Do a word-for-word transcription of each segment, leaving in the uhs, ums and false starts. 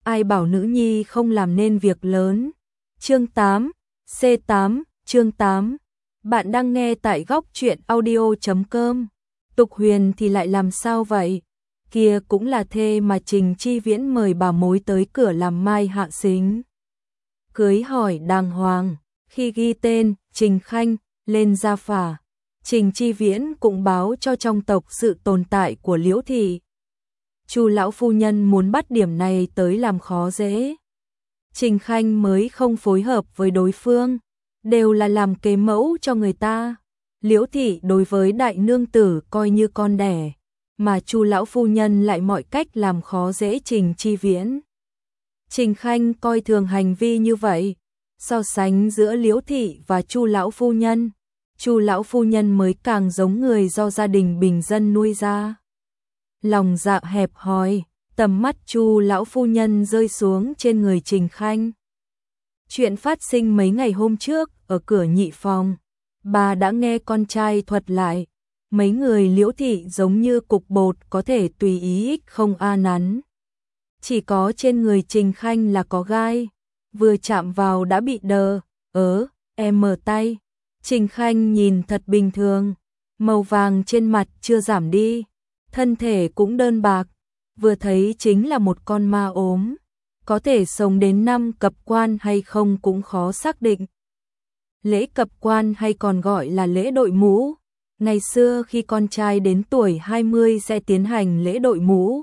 ai bảo nữ nhi không làm nên việc lớn. Chương tám, C tám, chương tám. Bạn đang nghe tại góc truyện audio chấm com. Tục Huyền thì lại làm sao vậy? Kia cũng là thê mà Trình Chi Viễn mời bà mối tới cửa làm mai hạ xính. Cưới hỏi đàng hoàng, khi ghi tên Trình Khanh lên gia phả, Trình Chi Viễn cũng báo cho trong tộc sự tồn tại của Liễu thị. Chu lão phu nhân muốn bắt điểm này tới làm khó dễ. Trình Khanh mới không phối hợp với đối phương, đều là làm kế mẫu cho người ta. Liễu thị đối với đại nương tử coi như con đẻ, mà Chu lão phu nhân lại mọi cách làm khó dễ Trình Chi Viễn. Trình Khanh coi thường hành vi như vậy, so sánh giữa Liễu thị và Chu lão phu nhân, Chu lão phu nhân mới càng giống người do gia đình bình dân nuôi ra. Lòng dạ hẹp hòi, tầm mắt Chu lão phu nhân rơi xuống trên người Trình Khanh. Chuyện phát sinh mấy ngày hôm trước ở cửa nhị phòng, bà đã nghe con trai thuật lại, mấy người Liễu thị giống như cục bột có thể tùy ý ích không a nắn. Chỉ có trên người Trình Khanh là có gai, vừa chạm vào đã bị đờ, ớ, em mở tay. Trình Khanh nhìn thật bình thường, màu vàng trên mặt chưa giảm đi, thân thể cũng đơn bạc, vừa thấy chính là một con ma ốm, có thể sống đến năm cập quan hay không cũng khó xác định. Lễ cập quan hay còn gọi là lễ đội mũ, ngày xưa khi con trai đến tuổi hai mươi sẽ tiến hành lễ đội mũ.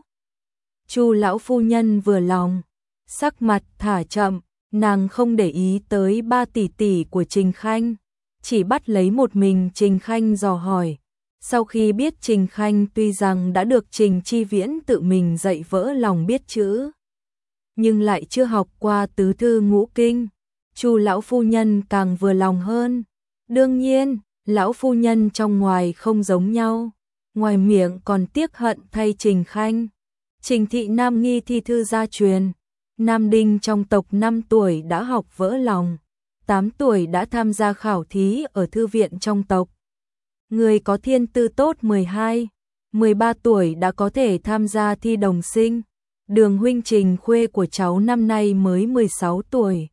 Chu lão phu nhân vừa lòng, sắc mặt thả chậm, nàng không để ý tới ba tỷ tỷ của Trình Khanh, chỉ bắt lấy một mình Trình Khanh dò hỏi. Sau khi biết Trình Khanh tuy rằng đã được Trình Chi Viễn tự mình dạy vỡ lòng biết chữ, nhưng lại chưa học qua tứ thư ngũ kinh, Chu lão phu nhân càng vừa lòng hơn. Đương nhiên, lão phu nhân trong ngoài không giống nhau, ngoài miệng còn tiếc hận thay Trình Khanh. Trình thị nam nghi thi thư gia truyền, nam đinh trong tộc năm tuổi đã học vỡ lòng, tám tuổi đã tham gia khảo thí ở thư viện trong tộc. Người có thiên tư tốt mười hai, mười ba tuổi đã có thể tham gia thi đồng sinh. Đường huynh Trình khuê của cháu năm nay mới mười sáu tuổi.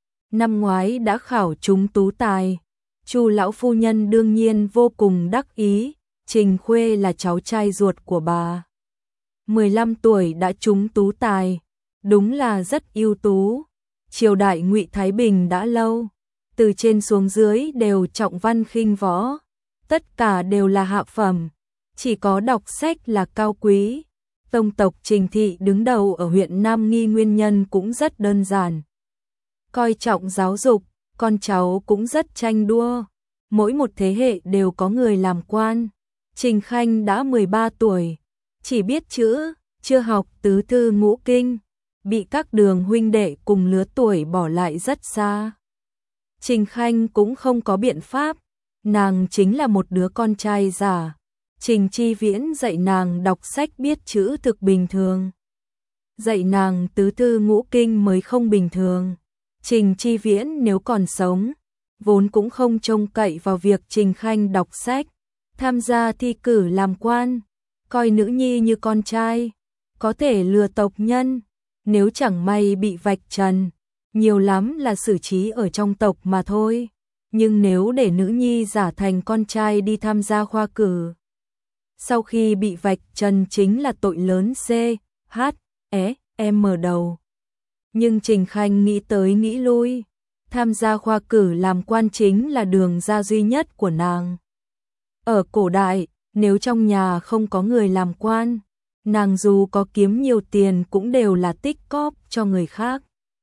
Năm ngoái đã khảo trúng tú tài. Chu lão phu nhân đương nhiên vô cùng đắc ý, Trình khuê là cháu trai ruột của bà. mười lăm tuổi đã trúng tú tài, đúng là rất ưu tú. Triều đại Ngụy Thái Bình đã lâu, từ trên xuống dưới đều trọng văn khinh võ, tất cả đều là hạ phẩm, chỉ có đọc sách là cao quý. Tông tộc Trình thị đứng đầu ở huyện Nam Nghi nguyên nhân cũng rất đơn giản. Coi trọng giáo dục, con cháu cũng rất tranh đua, mỗi một thế hệ đều có người làm quan. Trình Khanh đã mười ba tuổi, chỉ biết chữ, chưa học tứ thư ngũ kinh, bị các đường huynh đệ cùng lứa tuổi bỏ lại rất xa. Trình Khanh cũng không có biện pháp, nàng chính là một đứa con trai giả. Trình Chi Viễn dạy nàng đọc sách biết chữ thực bình thường, dạy nàng tứ thư ngũ kinh mới không bình thường. Trình Chi Viễn nếu còn sống, vốn cũng không trông cậy vào việc Trình Khanh đọc sách, tham gia thi cử làm quan, coi nữ nhi như con trai, có thể lừa tộc nhân, nếu chẳng may bị vạch trần, nhiều lắm là xử trí ở trong tộc mà thôi. Nhưng nếu để nữ nhi giả thành con trai đi tham gia khoa cử, sau khi bị vạch trần chính là tội lớn C, H, E, M đầu. Nhưng Trình Khanh nghĩ tới nghĩ lui, tham gia khoa cử làm quan chính là đường ra duy nhất của nàng. Ở cổ đại, nếu trong nhà không có người làm quan, nàng dù có kiếm nhiều tiền cũng đều là tích cóp cho người khác.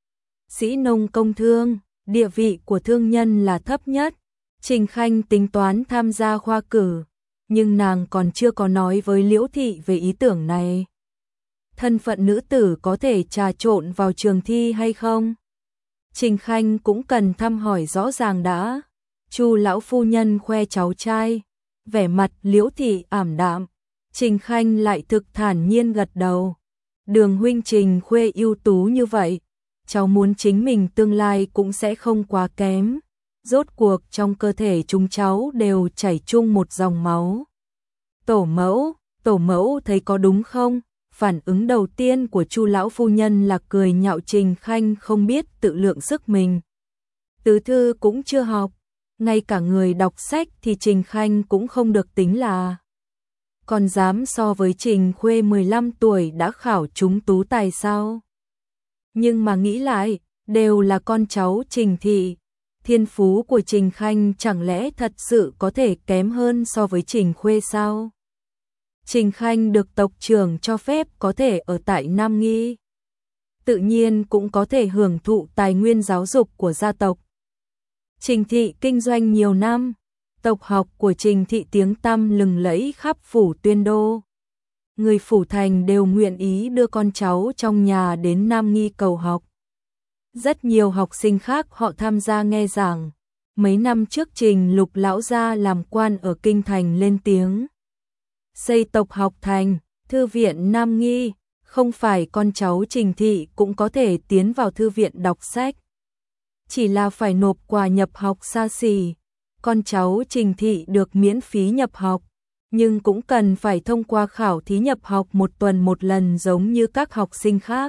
Sĩ nông công thương, địa vị của thương nhân là thấp nhất. Trình Khanh tính toán tham gia khoa cử, nhưng nàng còn chưa có nói với Liễu thị về ý tưởng này. Thân phận nữ tử có thể trà trộn vào trường thi hay không? Trình Khanh cũng cần thăm hỏi rõ ràng đã. Chu lão phu nhân khoe cháu trai, vẻ mặt Liễu thị ảm đạm, Trình Khanh lại thực thản nhiên gật đầu. Đường huynh Trình khuê ưu tú như vậy, cháu muốn chính mình tương lai cũng sẽ không quá kém. Rốt cuộc trong cơ thể chúng cháu đều chảy chung một dòng máu. Tổ mẫu, tổ mẫu thấy có đúng không? phản ứng đầu tiên của Chu lão phu nhân là cười nhạo Trình Khanh không biết tự lượng sức mình. Tứ thư cũng chưa học, ngay cả người đọc sách thì Trình Khanh cũng không được tính là. Còn dám so với Trình Khuê mười lăm tuổi đã khảo trúng tú tài sao? Nhưng mà nghĩ lại, đều là con cháu Trình thị, thiên phú của Trình Khanh chẳng lẽ thật sự có thể kém hơn so với Trình Khuê sao? Trình Khanh được tộc trưởng cho phép có thể ở tại Nam Nghi, tự nhiên cũng có thể hưởng thụ tài nguyên giáo dục của gia tộc. Trình thị kinh doanh nhiều năm, tộc học của Trình thị tiếng tăm lừng lẫy khắp phủ Tuyên Đô. Người phủ thành đều nguyện ý đưa con cháu trong nhà đến Nam Nghi cầu học. Rất nhiều học sinh khác họ tham gia nghe giảng. Mấy năm trước Trình Lục lão gia làm quan ở kinh thành lên tiếng xây tộc học thành, thư viện Nam Nghi, không phải con cháu Trình thị cũng có thể tiến vào thư viện đọc sách. Chỉ là phải nộp quà nhập học xa xỉ. Con cháu Trình thị được miễn phí nhập học, nhưng cũng cần phải thông qua khảo thí nhập học một tuần một lần giống như các học sinh khác.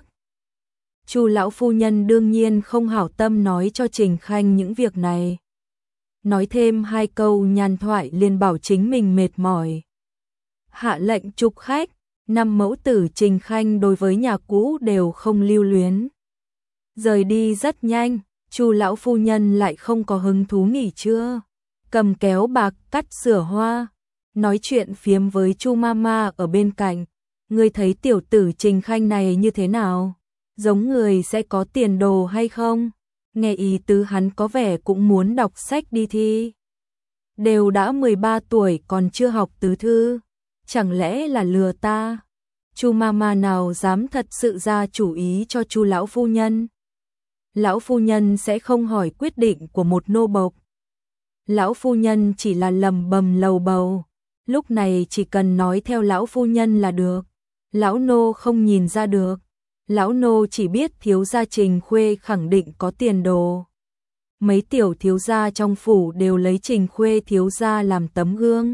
Chu lão phu nhân đương nhiên không hảo tâm nói cho Trình Khanh những việc này. Nói thêm hai câu nhàn thoại liền bảo chính mình mệt mỏi. Hạ lệnh trục khách, năm mẫu tử Trình Khanh đối với nhà cũ đều không lưu luyến. Rời đi rất nhanh, Chu lão phu nhân lại không có hứng thú nghỉ trưa. Cầm kéo bạc cắt sửa hoa, nói chuyện phiếm với Chu mama ở bên cạnh. Ngươi thấy tiểu tử Trình Khanh này như thế nào? Giống người sẽ có tiền đồ hay không? Nghe ý tứ hắn có vẻ cũng muốn đọc sách đi thi. Đều đã mười ba tuổi còn chưa học tứ thư, chẳng lẽ là lừa ta? Chu mama nào dám thật sự ra chủ ý cho Chu lão phu nhân? Lão phu nhân sẽ không hỏi quyết định của một nô bộc. Lão phu nhân chỉ là lầm bầm lầu bầu, lúc này chỉ cần nói theo lão phu nhân là được. Lão nô không nhìn ra được, lão nô chỉ biết thiếu gia Trình Khuê khẳng định có tiền đồ. Mấy tiểu thiếu gia trong phủ đều lấy Trình Khuê thiếu gia làm tấm gương.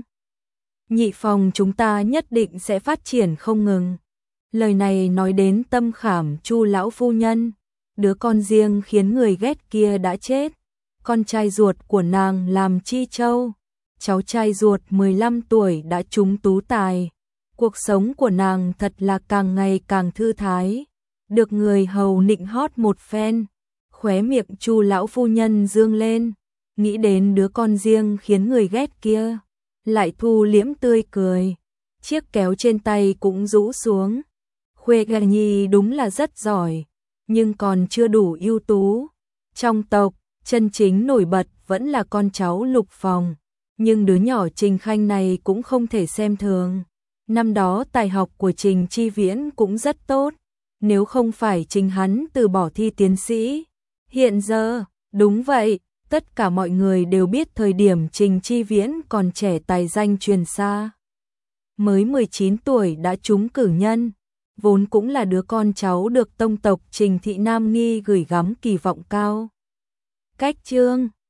Nhị phòng chúng ta nhất định sẽ phát triển không ngừng. Lời này nói đến tâm khảm Chu lão phu nhân, đứa con riêng khiến người ghét kia đã chết. Con trai ruột của nàng làm chi châu, cháu trai ruột mười lăm tuổi đã trúng tú tài. Cuộc sống của nàng thật là càng ngày càng thư thái, được người hầu nịnh hót một phen. Khóe miệng Chu lão phu nhân dương lên, nghĩ đến đứa con riêng khiến người ghét kia, lại thu liễm tươi cười. Chiếc kéo trên tay cũng rũ xuống. Khuê gà nhi đúng là rất giỏi, nhưng còn chưa đủ ưu tú. Trong tộc, chân chính nổi bật vẫn là con cháu Lục phòng, nhưng đứa nhỏ Trình Khanh này cũng không thể xem thường. Năm đó tài học của Trình Chi Viễn cũng rất tốt, nếu không phải Trình hắn từ bỏ thi tiến sĩ. Hiện giờ, đúng vậy, tất cả mọi người đều biết thời điểm Trình Chi Viễn còn trẻ tài danh truyền xa. Mới mười chín tuổi đã trúng cử nhân, vốn cũng là đứa con cháu được tông tộc Trình thị Nam Nghi gửi gắm kỳ vọng cao. Cách chương